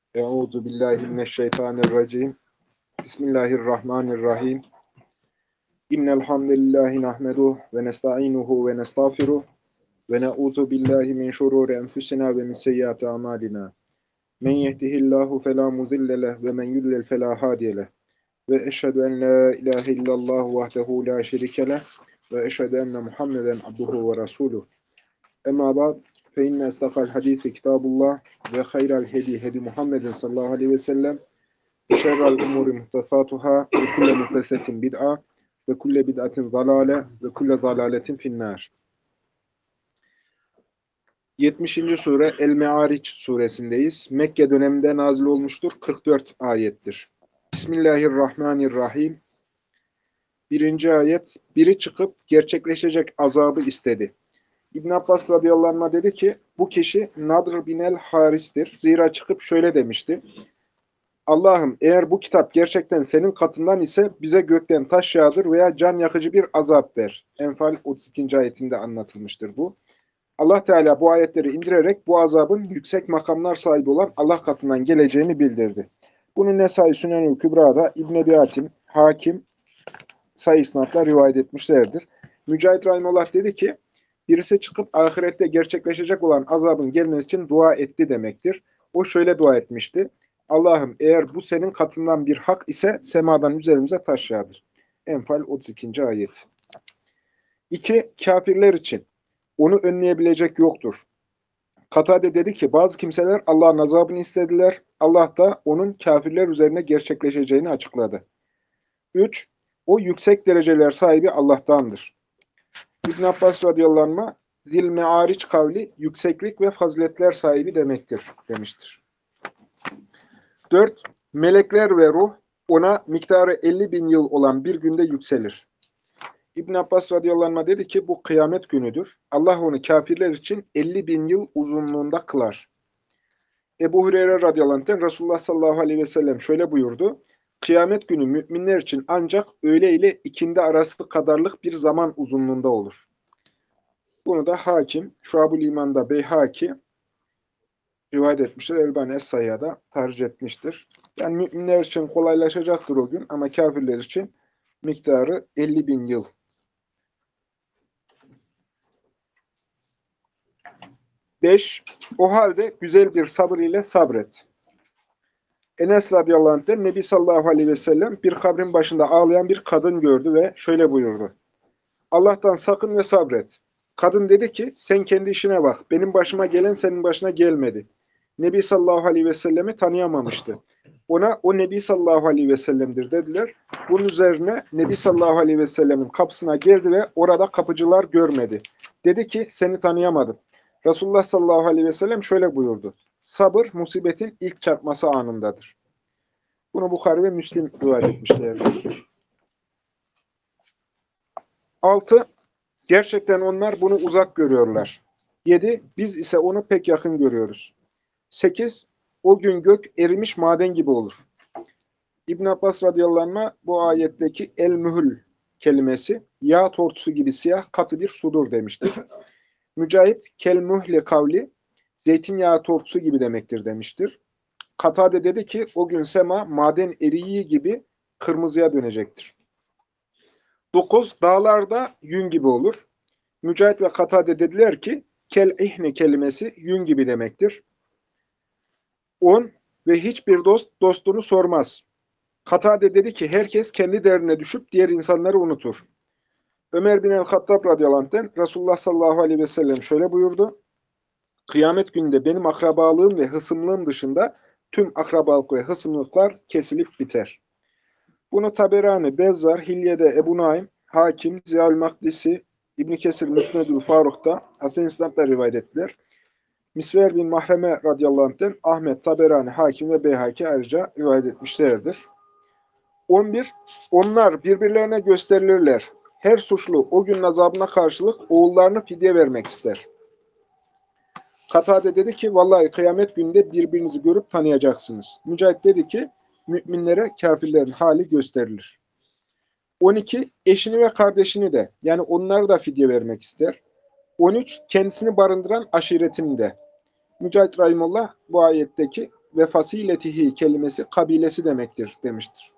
Euzu billahi mineşşeytanirracim. Bismillahirrahmanirrahim. İnnel hamdelellahi nahmeduhu ve nestainuhu ve nestağfiruh ve na'uzu billahi min şururi enfusina ve min seyyiati amalina. Men yehdihillahu fela mudille leh ve men yudlil fela hadiye leh. Ve eşhedü en la ilahe illallah vahdehu la şerike leh ve eşhedü enne Muhammeden abduhu ve resuluh. Emma ba'd fe inne estaqal hadisi kitabullah ve hayral hedi Muhammedin sallallahu aleyhi ve sellem. Şerrel umuri muhtesatuhâ ve kulle muhtesetin bid'a ve kulle bid'atin zalâle ve kulle zalâletin finnâr. 70. sure El-Me'ariç suresindeyiz. Mekke döneminde nazil olmuştur. 44 ayettir. Bismillahirrahmanirrahim. 1. ayet. Biri çıkıp gerçekleşecek azabı istedi. İbn Abbas radıyallahu anh dedi ki, bu kişi Nadr bin el-Haris'tir. Zira çıkıp şöyle demişti. Allah'ım eğer bu kitap gerçekten senin katından ise bize gökten taş yağdır veya can yakıcı bir azap ver. Enfal 32. ayetinde anlatılmıştır bu. Allah Teala bu ayetleri indirerek bu azabın yüksek makamlar sahibi olan Allah katından geleceğini bildirdi. Bunu Nesai Sünen-ül Kübra'da İbn Ebi Hatim, Hakim sayı isnatla rivayet etmişlerdir. Mücahit Rahimullah dedi ki, birisi çıkıp ahirette gerçekleşecek olan azabın gelmesi için dua etti demektir. O şöyle dua etmişti. Allah'ım eğer bu senin katından bir hak ise semadan üzerimize taş yağdır. Enfal 32. ayet. 2. Kafirler için. Onu önleyebilecek yoktur. Katade dedi ki bazı kimseler Allah'ın azabını istediler. Allah da onun kafirler üzerine gerçekleşeceğini açıkladı. 3. O yüksek dereceler sahibi Allah'tandır. İbn Abbas radıyallahu anh Zil-Me'ariç kavli yükseklik ve faziletler sahibi demektir demiştir. 4. Melekler ve ruh ona miktarı 50.000 yıl olan bir günde yükselir. İbn Abbas radıyallahu anh dedi ki bu kıyamet günüdür. Allah onu kafirler için 50.000 yıl uzunluğunda kılar. Ebu Hureyre radıyallahu anh Resulullah sallallahu aleyhi ve sellem şöyle buyurdu. Kıyamet günü müminler için ancak öğle ile ikindi arası kadarlık bir zaman uzunluğunda olur. Bunu da Hakim, Şuab-ül İman'da Beyhaki rivayet etmiştir. Elbani Es-Sayya'da tercih etmiştir. Yani müminler için kolaylaşacaktır o gün ama kafirler için miktarı 50.000 yıl. 5. O halde güzel bir sabır ile sabret. Enes radıyallahu anh'ten Nebi sallallahu aleyhi ve sellem bir kabrin başında ağlayan bir kadın gördü ve şöyle buyurdu. Allah'tan sakın ve sabret. Kadın dedi ki sen kendi işine bak. Benim başıma gelen senin başına gelmedi. Nebi sallallahu aleyhi ve sellemi tanıyamamıştı. Ona o Nebi sallallahu aleyhi ve sellem'dir dediler. Bunun üzerine Nebi sallallahu aleyhi ve sellemin kapısına geldi ve orada kapıcılar görmedi. Dedi ki seni tanıyamadım. Resulullah sallallahu aleyhi ve sellem şöyle buyurdu. Sabır musibetin ilk çarpması anındadır. Bunu Bukhari ve Müslim rivayet etmişlerdir. 6. Gerçekten onlar bunu uzak görüyorlar. 7. Biz ise onu pek yakın görüyoruz. 8. O gün gök erimiş maden gibi olur. İbn Abbas radıyallahu anh bu ayetteki el-mühül kelimesi yağ tortusu gibi siyah katı bir sudur demiştir. Mücahit kel-mühli kavli zeytinyağı tortusu gibi demektir demiştir. Katade dedi ki o gün sema maden eriği gibi kırmızıya dönecektir. 9. Dağlarda yün gibi olur. Mücahit ve Katade dediler ki kel-ihne kelimesi yün gibi demektir. 10. Ve hiçbir dost dostunu sormaz. Katade dedi ki herkes kendi derdine düşüp diğer insanları unutur. Ömer bin el-Hattab radıyallahu anh'ten Resulullah sallallahu aleyhi ve sellem şöyle buyurdu. Kıyamet gününde benim akrabalığım ve hısımlığım dışında tüm akrabalık ve hısımlıklar kesilip biter. Bunu Taberani, Bezzar, Hilye'de Ebu Naim, Hakim, Ziyal Makdisi, İbn Kesir Müsnedül Faruk'ta Hasan İslam'da rivayet ettiler. Misver bin Mahreme radıyallahu anh'ten Ahmet, Taberani, Hakim ve Beyhaki ayrıca rivayet etmişlerdir. 11. Onlar birbirlerine gösterilirler. Her suçlu o günün azabına karşılık oğullarını fidye vermek ister. Katade dedi ki vallahi kıyamet gününde birbirinizi görüp tanıyacaksınız. Mücahit dedi ki müminlere kafirlerin hali gösterilir. 12. Eşini ve kardeşini de yani onları da fidye vermek ister. 13. Kendisini barındıran aşiretini de. Mücahit Rahimullah bu ayetteki ve fasiletihi kelimesi kabilesi demektir demiştir.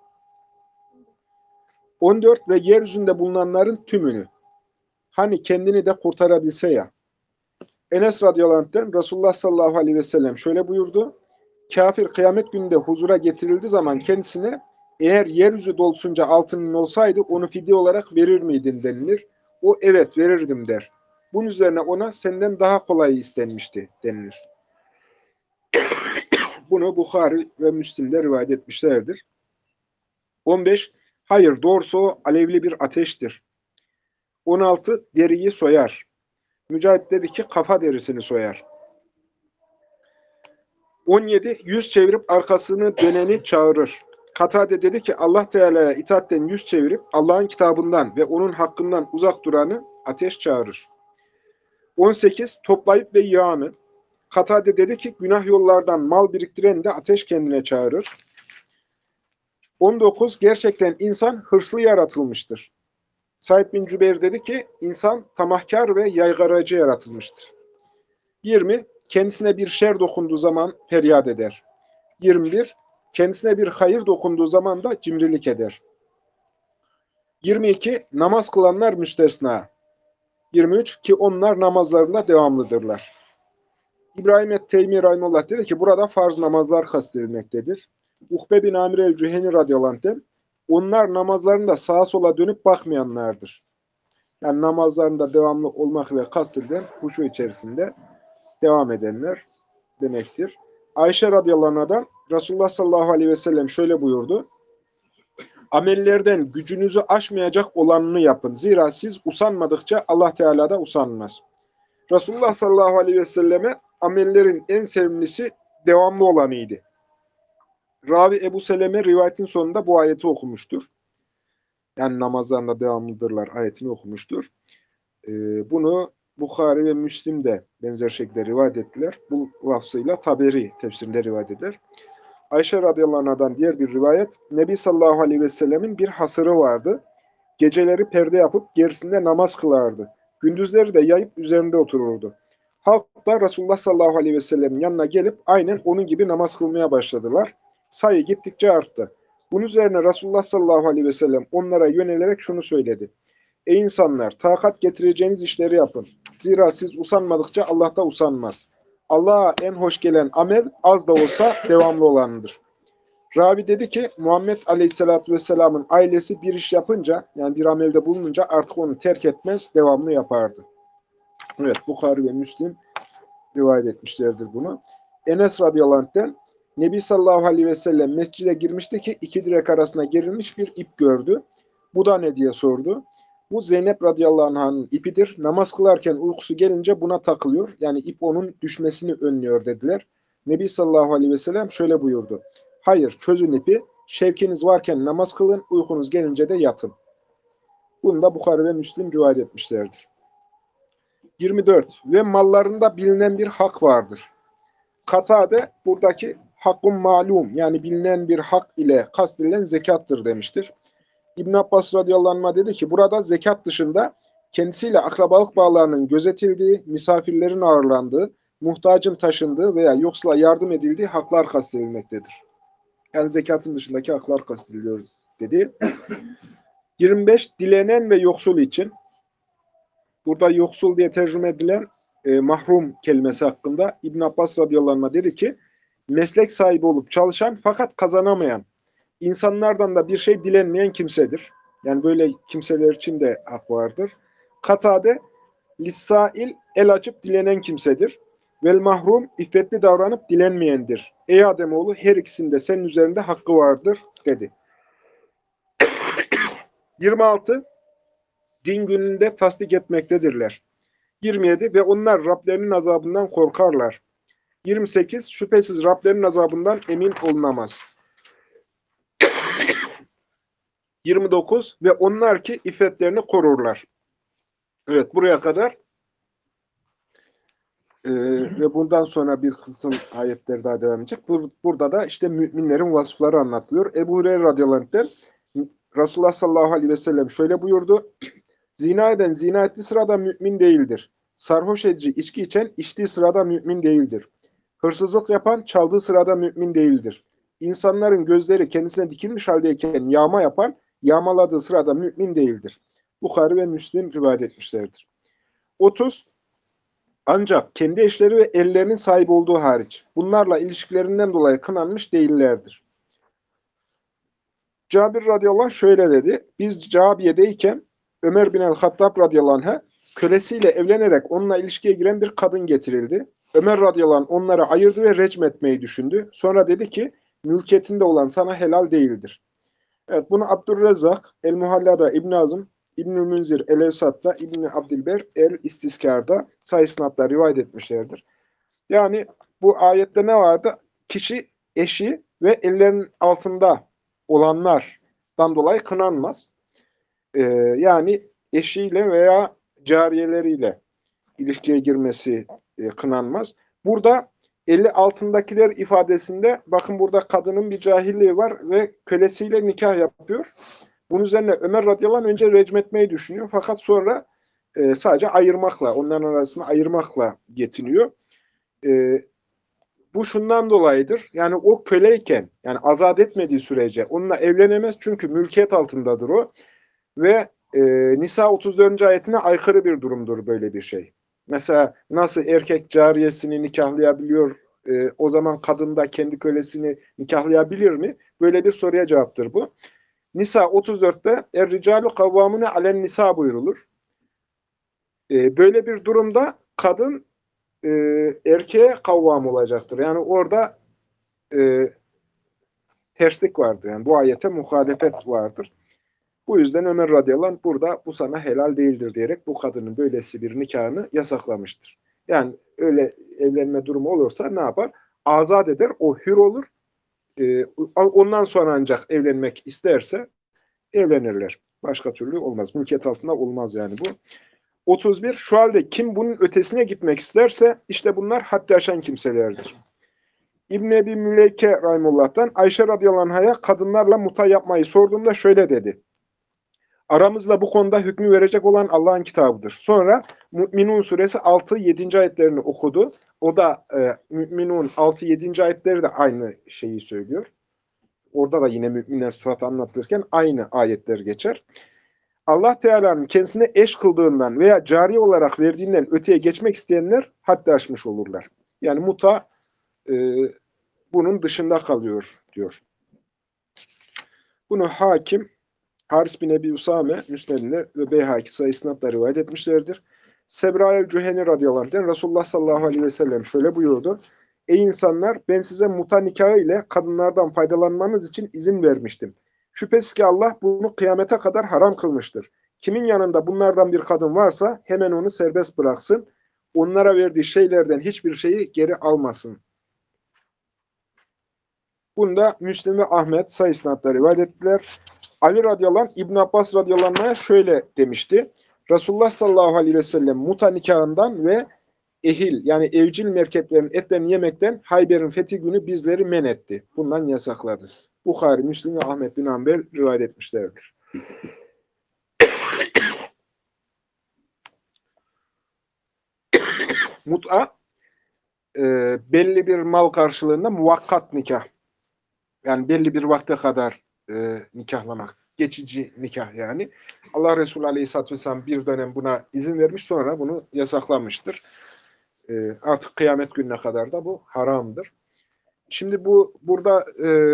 14 ve yeryüzünde bulunanların tümünü. Hani kendini de kurtarabilse ya. Enes radıyallahu anh'ten Resulullah sallallahu aleyhi ve sellem şöyle buyurdu. Kafir kıyamet gününde huzura getirildiği zaman kendisine eğer yeryüzü dolusunca altının olsaydı onu fidye olarak verir miydin denilir. O evet verirdim der. Bunun üzerine ona senden daha kolayı istenmişti denilir. Bunu Bukhari ve Müslim'de rivayet etmişlerdir. 15. Hayır doğrusu o alevli bir ateştir. 16. Deriyi soyar. Mücahit dedi ki kafa derisini soyar. 17. Yüz çevirip arkasını döneni çağırır. Katade dedi ki Allah Teala'ya itaatten yüz çevirip Allah'ın kitabından ve onun hakkından uzak duranı ateş çağırır. 18. Toplayıp ve yağanı. Katade dedi ki günah yollardan mal biriktiren de ateş kendine çağırır. 19. Gerçekten insan hırslı yaratılmıştır. Said bin Cübeyr dedi ki insan tamahkar ve yaygaracı yaratılmıştır. 20. Kendisine bir şer dokunduğu zaman feryat eder. 21. Kendisine bir hayır dokunduğu zaman da cimrilik eder. 22. Namaz kılanlar müstesna. 23. Ki onlar namazlarında devamlıdırlar. İbrahim et-Teymi rahimehullah dedi ki burada farz namazlar kastedilmektedir. Ukbe bin Amir el-Cüheni radıyallahu anh onlar namazlarında sağa sola dönüp bakmayanlardır. Yani namazlarında devamlı olmakla kastedilen huşu içerisinde devam edenler demektir. Ayşe radıyallahu anh'dan Resulullah sallallahu aleyhi ve sellem şöyle buyurdu. Amellerden gücünüzü aşmayacak olanını yapın. Zira siz usanmadıkça Allah Teala da usanmaz. Resulullah sallallahu aleyhi ve selleme amellerin en sevimlisi devamlı olanıydı. Ravi Ebu Seleme rivayetin sonunda bu ayeti okumuştur. Yani namazlarında devamlıdırlar ayetini okumuştur. Bunu Bukhari ve Müslim de benzer şekilde rivayet ettiler. Bu lafzıyla Taberi tefsirinde rivayet eder. Ayşe radıyallahu anh'dan diğer bir rivayet, Nebi sallallahu aleyhi ve sellemin bir hasırı vardı. Geceleri perde yapıp gerisinde namaz kılardı. Gündüzleri de yayıp üzerinde otururdu. Halk da Resulullah sallallahu aleyhi ve sellemin yanına gelip aynen onun gibi namaz kılmaya başladılar. Sayı gittikçe arttı. Bunun üzerine Resulullah sallallahu aleyhi ve sellem onlara yönelerek şunu söyledi. Ey insanlar, takat getireceğiniz işleri yapın. Zira siz usanmadıkça Allah da usanmaz. Allah'a en hoş gelen amel az da olsa devamlı olanıdır. Ravi dedi ki Muhammed Aleyhisselatü Vesselam'ın ailesi bir iş yapınca yani bir amelde bulununca artık onu terk etmez, devamlı yapardı. Evet, Bukhari ve Müslim rivayet etmişlerdir bunu. Enes radıyallahu anh'ten Nebi sallallahu aleyhi ve sellem mescide girmişti ki iki direk arasına gerilmiş bir ip gördü. Bu da ne diye sordu. Bu Zeynep radıyallahu anh'ın ipidir. Namaz kılarken uykusu gelince buna takılıyor. Yani ip onun düşmesini önlüyor dediler. Nebi sallallahu aleyhi ve sellem şöyle buyurdu. Hayır çözün ipi. Şevkiniz varken namaz kılın. Uykunuz gelince de yatın. Bunu da Bukhari ve Müslim rivayet etmişlerdir. 24. Ve mallarında bilinen bir hak vardır. Katade buradaki hakkun malum yani bilinen bir hak ile kastedilen zekattır demiştir. İbn Abbas radıyallahu anh dedi ki burada zekat dışında kendisiyle akrabalık bağlarının gözetildiği, misafirlerin ağırlandığı, muhtacın taşındığı veya yoksula yardım edildiği haklar kastedilmektedir. Yani zekatın dışındaki haklar kastediliyor dedi. 25. Dilenen ve yoksul için. Burada yoksul diye tercüme edilen mahrum kelimesi hakkında İbn Abbas radıyallahu anh dedi ki meslek sahibi olup çalışan fakat kazanamayan, insanlardan da bir şey dilenmeyen kimsedir. Yani böyle kimseler için de hak vardır. Katade, lissail el açıp dilenen kimsedir. Vel mahrum iffetli davranıp dilenmeyendir. Ey Ademoğlu her ikisinde senin üzerinde hakkı vardır dedi. 26. Din gününde tasdik etmektedirler. 27. Ve onlar Rablerinin azabından korkarlar. 28. Şüphesiz Rablerinin azabından emin olunamaz. 29. Ve onlar ki iffetlerini korurlar. Evet buraya kadar ve bundan sonra bir kısım ayetler daha devam edecek. Burada da işte müminlerin vasıfları anlatılıyor. Ebu Hureyre radıyallahu anh'ten Resulullah sallallahu aleyhi ve sellem şöyle buyurdu. Zina eden zina ettiği sırada mümin değildir. Sarhoş edici içki içen içtiği sırada mümin değildir. Hırsızlık yapan çaldığı sırada mümin değildir. İnsanların gözleri kendisine dikilmiş haldeyken yağma yapan, yağmaladığı sırada mümin değildir. Bukhari ve Müslim rivayet etmişlerdir. 30. Ancak kendi eşleri ve ellerinin sahip olduğu hariç, bunlarla ilişkilerinden dolayı kınanmış değillerdir. Cabir radıyallahu anh şöyle dedi. Biz Cabiye'deyken Ömer bin el-Hattab radıyallahu anh'a kölesiyle evlenerek onunla ilişkiye giren bir kadın getirildi. Ömer radıyallahu anh onları ayırdı ve recm etmeyi düşündü. Sonra dedi ki, mülkiyetinde olan sana helal değildir. Evet, bunu Abdurrezzak, El-Muhalla'da İbn Azım, İbn-i Münzir, El-Evsat'ta, İbn-i Abdilber, El-İstiskar'da sayısınatla rivayet etmişlerdir. Yani bu ayette ne vardı? Kişi eşi ve ellerinin altında olanlardan dolayı kınanmaz. Yani eşiyle veya cariyeleriyle ilişkiye girmesi kınanmaz. Burada eli altındakiler ifadesinde bakın burada kadının bir cahilliği var ve kölesiyle nikah yapıyor. Bunun üzerine Ömer radıyallahu anh önce recm etmeyi düşünüyor. Fakat sonra sadece ayırmakla, onların arasında ayırmakla yetiniyor. Bu şundan dolayıdır. Yani o köleyken, yani azat etmediği sürece onunla evlenemez çünkü mülkiyet altındadır o. Ve Nisa 34. ayetine aykırı bir durumdur böyle bir şey. Mesela nasıl erkek cariyesini nikahlayabiliyor, o zaman kadın da kendi kölesini nikahlayabilir mi? Böyle bir soruya cevaptır bu. Nisa 34'te Er-ricalu kavvamune alen nisa buyurulur. Böyle bir durumda kadın erkeğe kavvam olacaktır. Yani orada e, terslik vardır. Yani bu ayete muhalefet vardır. Bu yüzden Ömer radıyallahu anh burada bu sana helal değildir diyerek bu kadının böylesi bir nikahını yasaklamıştır. Yani öyle evlenme durumu olursa ne yapar? Azat eder, o hür olur. Ondan sonra ancak evlenmek isterse evlenirler. Başka türlü olmaz. Mülkiyet altında olmaz yani bu. 31. Şu halde kim bunun ötesine gitmek isterse işte bunlar haddi aşan kimselerdir. İbn-i Ebi Müleyke Rahimullah'tan Ayşe radıyallahu anh'a kadınlarla muta yapmayı sorduğumda şöyle dedi. Aramızda bu konuda hükmü verecek olan Allah'ın kitabıdır. Sonra Mü'minun suresi 6-7. ayetlerini okudu. O da Mü'minun 6-7. ayetleri de aynı şeyi söylüyor. Orada da yine müminler sıfatı anlatılırken aynı ayetler geçer. Allah Teala'nın kendisine eş kıldığından veya cari olarak verdiğinden öteye geçmek isteyenler haddi aşmış olurlar. Yani muta e, bunun dışında kalıyor diyor. Bunu hakim Haris bin Ebi Usame, Müsned'inde ve Beyhaki sayısınatla rivayet etmişlerdir. Sebra el-Cüheni radıyallahu anh'den Resulullah sallallahu aleyhi ve sellem şöyle buyurdu. Ey insanlar, ben size muta nikahı ile kadınlardan faydalanmanız için izin vermiştim. Şüphesiz ki Allah bunu kıyamete kadar haram kılmıştır. Kimin yanında bunlardan bir kadın varsa hemen onu serbest bıraksın. Onlara verdiği şeylerden hiçbir şeyi geri almasın. Bunda Müslim ve Ahmet sayısınatla rivayet ettiler. Ali radıyallahu anh, İbn Abbas radıyallahu anh'a şöyle demişti. Resulullah sallallahu aleyhi ve sellem muta nikahından ve ehil yani evcil merkeplerin etlerini yemekten Hayber'in fethi günü bizleri men etti. Bundan yasakladı. Bukhari, Müslim ve Ahmet bin Hanbel rivayet etmişlerdir. Mut'a belli bir mal karşılığında muvakkat nikah. Yani belli bir vakte kadar nikahlamak. Geçici nikah yani. Allah Resulü Aleyhisselatü Vesselam bir dönem buna izin vermiş, sonra bunu yasaklamıştır. Artık kıyamet gününe kadar da bu haramdır. Şimdi burada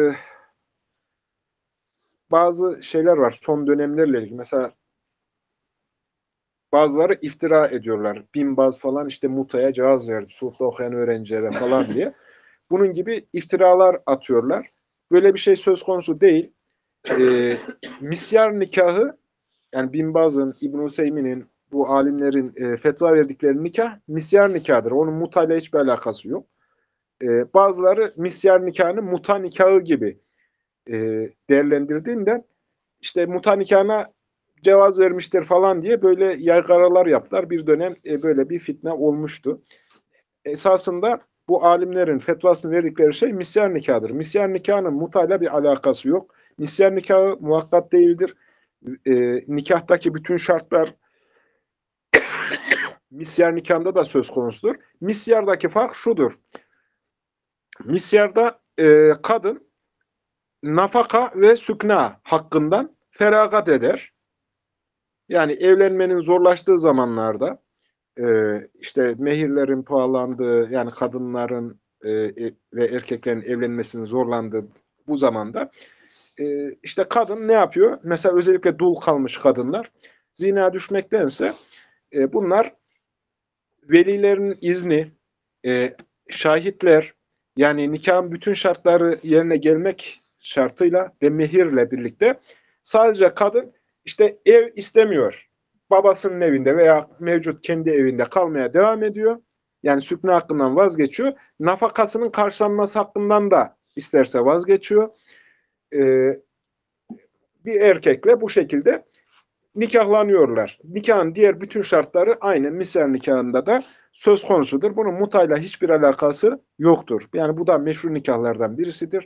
bazı şeyler var son dönemlerle ilgili. Mesela bazıları iftira ediyorlar. Binbaz falan işte mutaya cevaz verdi. Sufle okuyan öğrencilere falan diye. Bunun gibi iftiralar atıyorlar. Böyle bir şey söz konusu değil. Misyar nikahı, yani Bin Baz'ın, İbn-i Hüseymin'in, bu alimlerin fetva verdikleri nikah misyar nikahıdır. Onun mutayla hiçbir alakası yok. Bazıları misyar nikahını muta nikahı gibi e, değerlendirdiğinden işte muta nikahına cevaz vermiştir falan diye böyle yaygaralar yaptılar. Bir dönem böyle bir fitne olmuştu. Esasında bu alimlerin fetvasını verdikleri şey misyar nikahıdır. Misyar nikahının mutayla bir alakası yok. Misyar nikahı muhakkak değildir. Nikahtaki bütün şartlar misyar nikahında da söz konusudur. Misyardaki fark şudur. misyarda kadın nafaka ve sükna hakkından feragat eder. Yani evlenmenin zorlaştığı zamanlarda işte mehirlerin pahalandığı, yani kadınların ve erkeklerin evlenmesinin zorlandığı bu zamanda işte kadın ne yapıyor? Mesela özellikle dul kalmış kadınlar zina düşmektense bunlar velilerin izni, şahitler, yani nikahın bütün şartları yerine gelmek şartıyla ve mehirle birlikte sadece kadın işte ev istemiyor. Babasının evinde veya mevcut kendi evinde kalmaya devam ediyor. Yani sükne hakkından vazgeçiyor. Nafakasının karşılanması hakkından da isterse vazgeçiyor. Ee, Bir erkekle bu şekilde nikahlanıyorlar. Nikahın diğer bütün şartları aynı misal nikahında da söz konusudur. Bunun mutayla hiçbir alakası yoktur. Yani bu da meşru nikahlardan birisidir.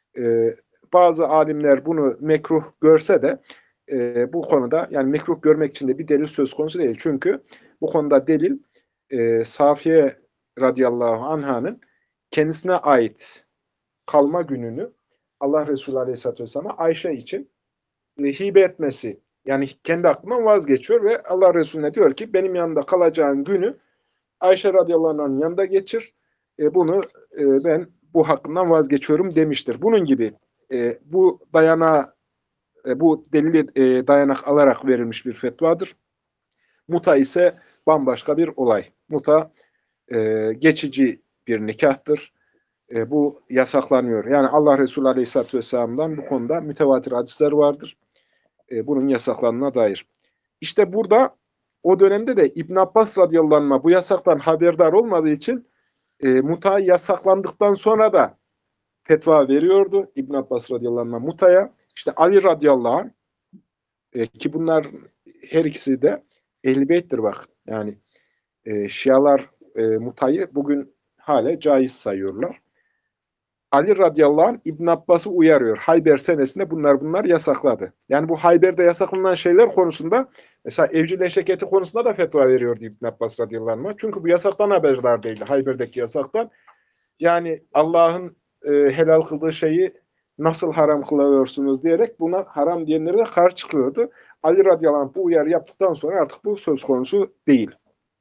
Bazı alimler bunu mekruh görse de bu konuda yani mekruh görmek için de bir delil söz konusu değil. Çünkü bu konuda delil Safiye radıyallahu anh'ın kendisine ait kalma gününü Allah Resulü aleyhisselatü vesselam'a Ayşe için hibe etmesi. Yani kendi aklından vazgeçiyor ve Allah Resulüne diyor ki benim yanımda kalacağın günü Ayşe radıyallahu anh'ın yanında geçir. Bunu ben bu hakkından vazgeçiyorum demiştir. Bunun gibi bu dayanağı bu delili dayanak alarak verilmiş bir fetvadır. Muta ise bambaşka bir olay. Muta geçici bir nikahtır. Bu yasaklanıyor. Yani Allah Resulü Aleyhisselatü Vesselam'dan bu konuda mütevatir hadisler vardır. Bunun yasaklandığına dair. İşte burada o dönemde de İbn Abbas radıyallahu anh bu yasaktan haberdar olmadığı için muta yasaklandıktan sonra da fetva veriyordu İbn Abbas radıyallahu anh mutaya. İşte Ali radıyallahu anh ki bunlar her ikisi de Ehl-i Beyt'tir bak. Yani Şialar mutayı bugün hala caiz sayıyorlar. Ali radıyallahu anh İbn Abbas'ı uyarıyor. Hayber senesinde bunlar yasakladı. Yani bu Hayber'de yasaklanan şeyler konusunda mesela evcil eşek eti konusunda da fetva veriyordu İbn Abbas radıyallahu anh. Çünkü bu yasaktan haberdar değildi. Hayber'deki yasaktan. Yani Allah'ın helal kıldığı şeyi nasıl haram kılıyorsunuz diyerek buna haram diyenlere de karşı çıkıyordu. Ali radıyallahu anh bu uyarı yaptıktan sonra artık bu söz konusu değil.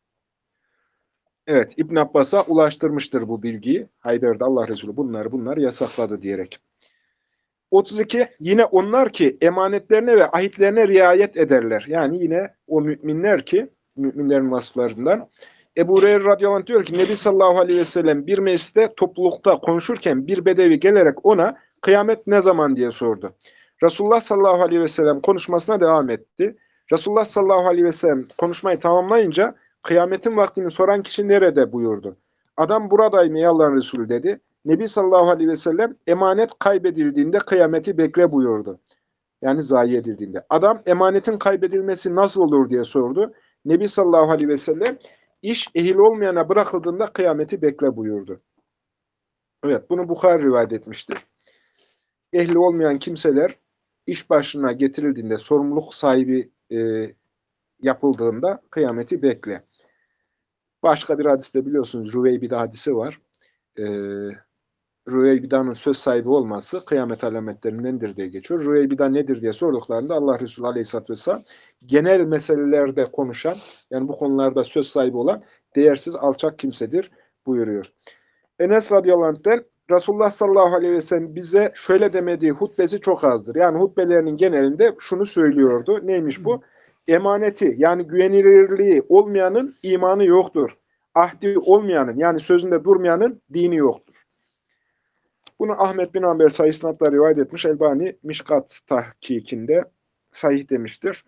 Evet, İbn Abbas'a ulaştırmıştır bu bilgiyi. Hayber'de Allah Resulü bunları yasakladı diyerek. 32. Yine onlar ki emanetlerine ve ahitlerine riayet ederler. Yani yine o müminler ki, müminlerin vasıflarından. Ebu Hureyre radıyallahu anh diyor ki, Nebi sallallahu aleyhi ve sellem bir mecliste toplulukta konuşurken bir bedevi gelerek ona kıyamet ne zaman diye sordu. Resulullah sallallahu aleyhi ve sellem konuşmasına devam etti. Resulullah sallallahu aleyhi ve sellem konuşmayı tamamlayınca kıyametin vaktini soran kişi nerede buyurdu. Adam buradayım ey Allah'ın Resulü dedi. Nebi sallallahu aleyhi ve sellem emanet kaybedildiğinde kıyameti bekle buyurdu. Yani zayi edildiğinde. Adam emanetin kaybedilmesi nasıl olur diye sordu. Nebi sallallahu aleyhi ve sellem iş ehil olmayana bırakıldığında kıyameti bekle buyurdu. Evet, bunu Bukhari rivayet etmiştir. Ehli olmayan kimseler iş başına getirildiğinde, sorumluluk sahibi yapıldığında kıyameti bekle. Başka bir hadiste biliyorsunuz Rüveybide hadisi var. Rüveybida'nın söz sahibi olması kıyamet alametlerindendir diye geçiyor. Rüveybida nedir diye sorduklarında Allah Resulü Aleyhisselatü Vesselam genel meselelerde konuşan, yani bu konularda söz sahibi olan değersiz, alçak kimsedir buyuruyor. Enes radıyallahu anh'ten Resulullah sallallahu aleyhi ve sellem bize şöyle demediği hutbesi çok azdır. Yani hutbelerinin genelinde şunu söylüyordu. Neymiş bu? Emaneti yani güvenilirliği olmayanın imanı yoktur. Ahdi olmayanın yani sözünde durmayanın dini yoktur. Bunu Ahmet bin Hanbel sahih isnatla rivayet etmiş. Elbani Mişkat tahkikinde sahih demiştir.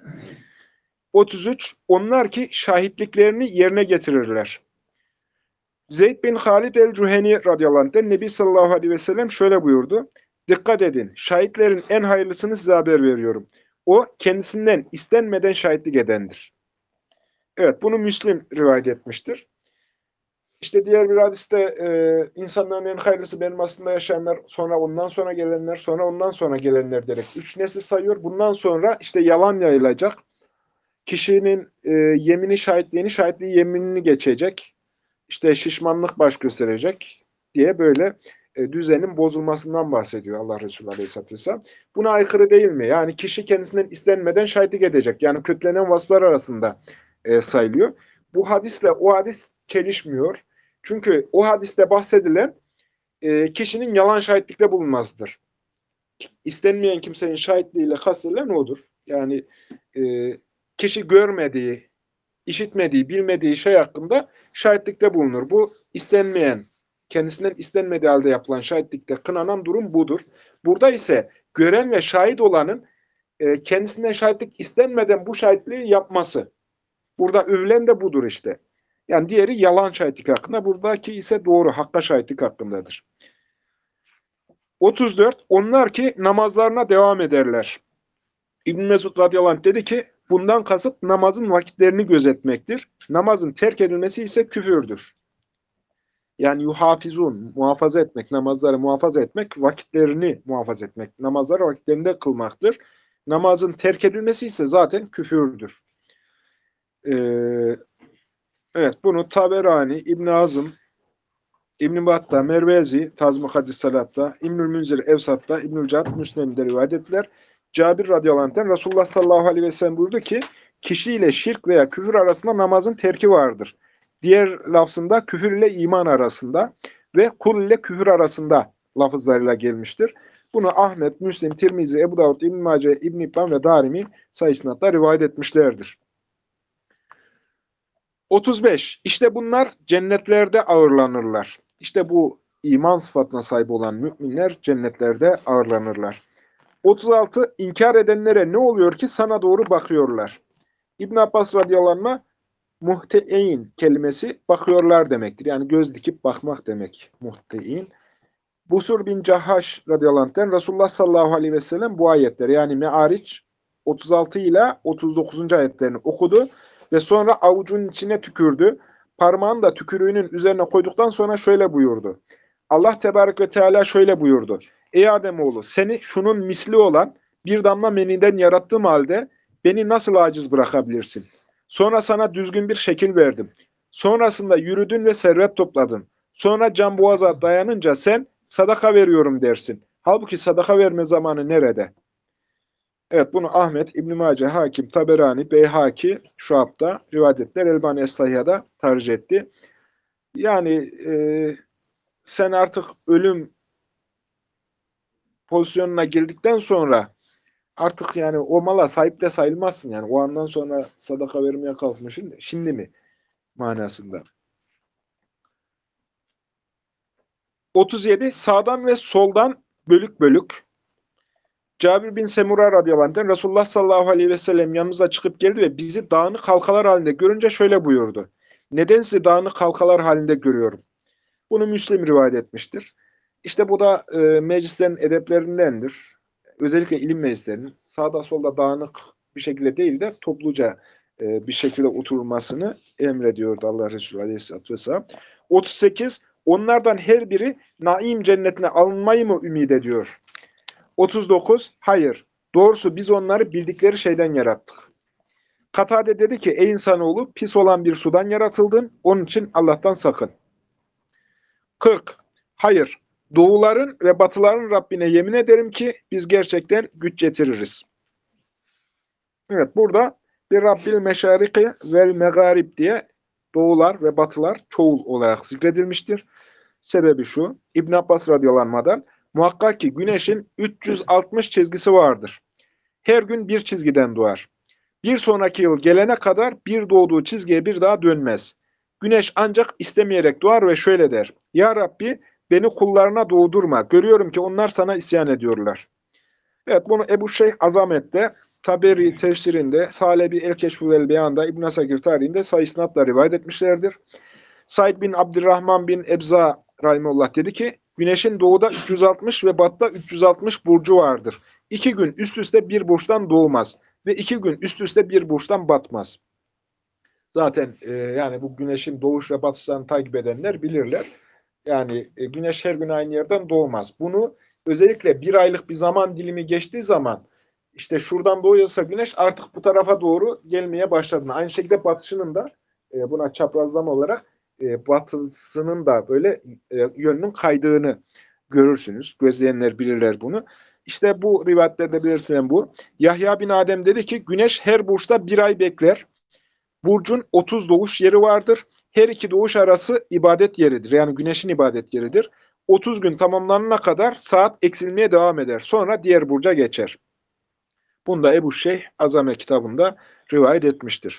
33. Onlar ki şahitliklerini yerine getirirler. Zeyd bin Halid el-Cüheni radıyallahu anh'ten Nebi sallallahu aleyhi ve sellem şöyle buyurdu. Dikkat edin, şahitlerin en hayırlısını size haber veriyorum. O kendisinden istenmeden şahitlik edendir. Evet, bunu Müslim rivayet etmiştir. İşte diğer bir hadiste insanların en hayırlısı benim aslında yaşayanlar, sonra ondan sonra gelenler, sonra ondan sonra gelenler diyerek 3 nesil sayıyor. Bundan sonra işte yalan yayılacak. Kişinin yemini şahitliği yeminini geçecek. İşte şişmanlık baş gösterecek diye böyle düzenin bozulmasından bahsediyor Allah Resulü Aleyhisselatü Vesselam. Buna aykırı değil mi? Yani kişi kendisinden istenmeden şahitlik edecek. Yani kötülenen vasıflar arasında sayılıyor. Bu hadisle o hadis çelişmiyor. Çünkü o hadiste bahsedilen kişinin yalan şahitlikte bulunmasıdır. İstenmeyen kimsenin şahitliğiyle kastedilen odur. Yani e, kişi görmediği, işitmediği, bilmediği şey hakkında şahitlikte bulunur. Bu istenmeyen, kendisinden istenmediği halde yapılan şahitlikte kınanan durum budur. Burada ise gören ve şahit olanın kendisinden şahitlik istenmeden bu şahitliği yapması. Burada övülen de budur işte. Yani diğeri yalan şahitlik hakkında, buradaki ise doğru, hakka şahitlik hakkındadır. 34. Onlar ki namazlarına devam ederler. İbn Mesud radıyallahu anh dedi ki, bundan kasıt namazın vakitlerini gözetmektir. Namazın terk edilmesi ise küfürdür. Yani yuhafizun, muhafaza etmek, namazları muhafaza etmek, vakitlerini muhafaza etmek, namazları vakitlerinde kılmaktır. Namazın terk edilmesi ise zaten küfürdür. Evet, bunu Taberani, İbn Azım, İbn Battah, Mervezi, Taz-ı Mukaddis Salat'ta, İbnül Münzir Evsat'ta, İbnül Cad Müsned'de rivayet ettiler. Cabir radıyallahu anh'ten Resulullah sallallahu aleyhi ve sellem buyurdu ki, kişiyle şirk veya küfür arasında namazın terki vardır. Diğer lafzında küfür ile iman arasında ve kul ile küfür arasında lafızlarıyla gelmiştir. Bunu Ahmet, Müslim, Tirmizi, Ebu Davud, İbn Mace, İbn İbban ve Darimi sayısınatla rivayet etmişlerdir. 35. İşte bunlar cennetlerde ağırlanırlar. İşte bu iman sıfatına sahip olan müminler cennetlerde ağırlanırlar. 36. İnkar edenlere ne oluyor ki sana doğru bakıyorlar. İbn Abbas radıyallahu anh, muhtein kelimesi bakıyorlar demektir. Yani göz dikip bakmak demek muhtein. Busur bin Cahaş radıyallahu anh'ten Resulullah sallallahu aleyhi ve sellem bu ayetleri yani Me'ariç 36 ile 39. ayetlerini okudu ve sonra avucunun içine tükürdü. Parmağını da tükürüğünün üzerine koyduktan sonra şöyle buyurdu. Allah tebarek ve teala şöyle buyurdu. Ey Ademoğlu seni şunun misli olan bir damla meniden yarattığım halde beni nasıl aciz bırakabilirsin? Sonra sana düzgün bir şekil verdim. Sonrasında yürüdün ve servet topladın. Sonra can boğaza dayanınca sen sadaka veriyorum dersin. Halbuki sadaka verme zamanı nerede? Evet bunu Ahmet, İbn-i Mace, Hakim, Taberani, Beyhaki, Şuab'da rivayet ettiler. Elbani Es-Sahiha'da tercih etti. Yani sen artık ölüm pozisyonuna girdikten sonra artık yani o mala sahip de sayılmazsın. Yani o andan sonra sadaka vermeye kalkmışsın. Şimdi mi? Manasında. 37. Sağdan ve soldan bölük bölük. Cabir bin Semura radıyallahu anh'ten Resulullah sallallahu aleyhi ve sellem yanımıza çıkıp geldi ve bizi dağınık halkalar halinde görünce şöyle buyurdu. Neden sizi dağınık halkalar halinde görüyorum? Bunu Müslim rivayet etmiştir. İşte bu da meclislerin edeplerindendir. Özellikle ilim meclislerinin sağda solda dağınık bir şekilde değil de topluca bir şekilde oturulmasını emrediyordu Allah Resulü Aleyhisselatü Vesselam. 38. Onlardan her biri naim cennetine alınmayı mı ümit ediyor? 39. Hayır. Doğrusu biz onları bildikleri şeyden yarattık. Katade dedi ki ey insanoğlu pis olan bir sudan yaratıldın. Onun için Allah'tan sakın. 40. Hayır. Doğuların ve batıların Rabbine yemin ederim ki biz gerçekten güç getiririz. Evet burada bir Rabbil meşariki vel megarib diye doğular ve batılar çoğul olarak zikredilmiştir. Sebebi şu. İbn Abbas radıyallahu anh'dan muhakkak ki güneşin 360 çizgisi vardır. Her gün bir çizgiden doğar. Bir sonraki yıl gelene kadar bir doğduğu çizgiye bir daha dönmez. Güneş ancak istemeyerek doğar ve şöyle der. Ya Rabbi beni kullarına doğdurma. Görüyorum ki onlar sana isyan ediyorlar. Evet bunu Ebu Şeyh Azamet'te, Taberi tefsirinde, Salebi El-Keşfu vel Beyan'da, İbn Asakir tarihinde sayısınatla rivayet etmişlerdir. Said bin Abdurrahman bin Ebza rahimullah dedi ki, güneşin doğuda 360 ve batıda 360 burcu vardır. 2 gün üst üste bir burçtan doğmaz ve 2 gün üst üste bir burçtan batmaz. Zaten yani bu güneşin doğuş ve batışlarını takip edenler bilirler. Yani güneş her gün aynı yerden doğmaz. Bunu özellikle bir aylık bir zaman dilimi geçtiği zaman işte şuradan doğuyorsa güneş artık bu tarafa doğru gelmeye başladığını. Aynı şekilde batışının da buna çaprazlama olarak batısının da böyle yönünün kaydığını görürsünüz. Gözleyenler bilirler bunu. İşte bu rivayetlerde belirtilen bu. Yahya bin Adem dedi ki güneş her burçta bir ay bekler. Burcun 30 doğuş yeri vardır. Her iki doğuş arası ibadet yeridir. Yani güneşin ibadet yeridir. 30 gün tamamlanana kadar saat eksilmeye devam eder. Sonra diğer burca geçer. Bunu da Ebu Şeyh Azame kitabında rivayet etmiştir.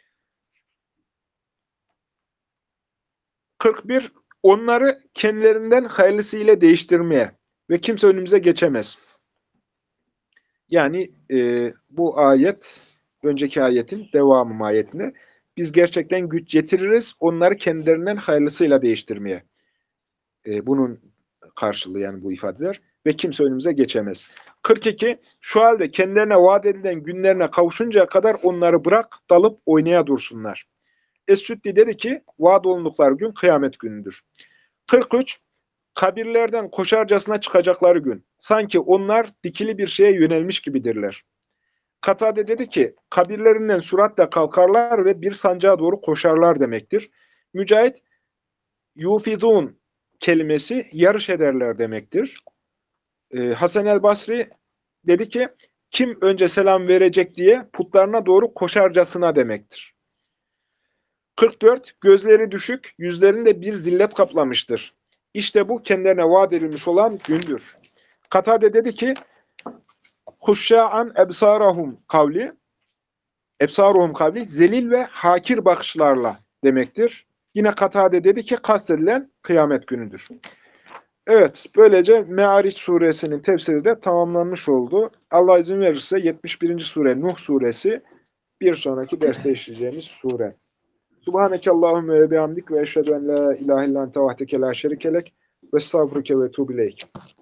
41. Onları kendilerinden hayırlısıyla değiştirmeye ve kimse önümüze geçemez. Yani bu ayet, önceki ayetin devamı ayetine biz gerçekten güç getiririz, onları kendilerinden hayırlısıyla değiştirmeye. Bunun karşılığı yani bu ifadeler ve kimse önümüze geçemez. 42. Şu halde kendilerine vaat edilen günlerine kavuşuncaya kadar onları bırak, dalıp oynaya dursunlar. Es-Süddi dedi ki, vaat olundukları gün kıyamet günüdür. 43. Kabirlerden koşarcasına çıkacakları gün. Sanki onlar dikili bir şeye yönelmiş gibidirler. Katade dedi ki, kabirlerinden süratle kalkarlar ve bir sancağa doğru koşarlar demektir. Mücahit, yufizun kelimesi yarış ederler demektir. Hasan el Basri dedi ki, kim önce selam verecek diye putlarına doğru koşarcasına demektir. 44. Gözleri düşük, yüzlerinde bir zillet kaplamıştır. İşte bu kendilerine vaat edilmiş olan gündür. Katade dedi ki, huşşa'an ebsarahum kavli, ebsaruhum kavli, zelil ve hakir bakışlarla demektir. Yine Katade dedi ki, kastedilen kıyamet günüdür. Evet, böylece Me'ariç suresinin tefsiri de tamamlanmış oldu. Allah izin verirse 71. sure Nuh suresi bir sonraki derste işleyeceğimiz sure. Subhaneke Allahümme ve bihamdik ve eşhedü en la ilahe illan tevahdeke la şerikelek ve estağfurüke ve tuğbileyk.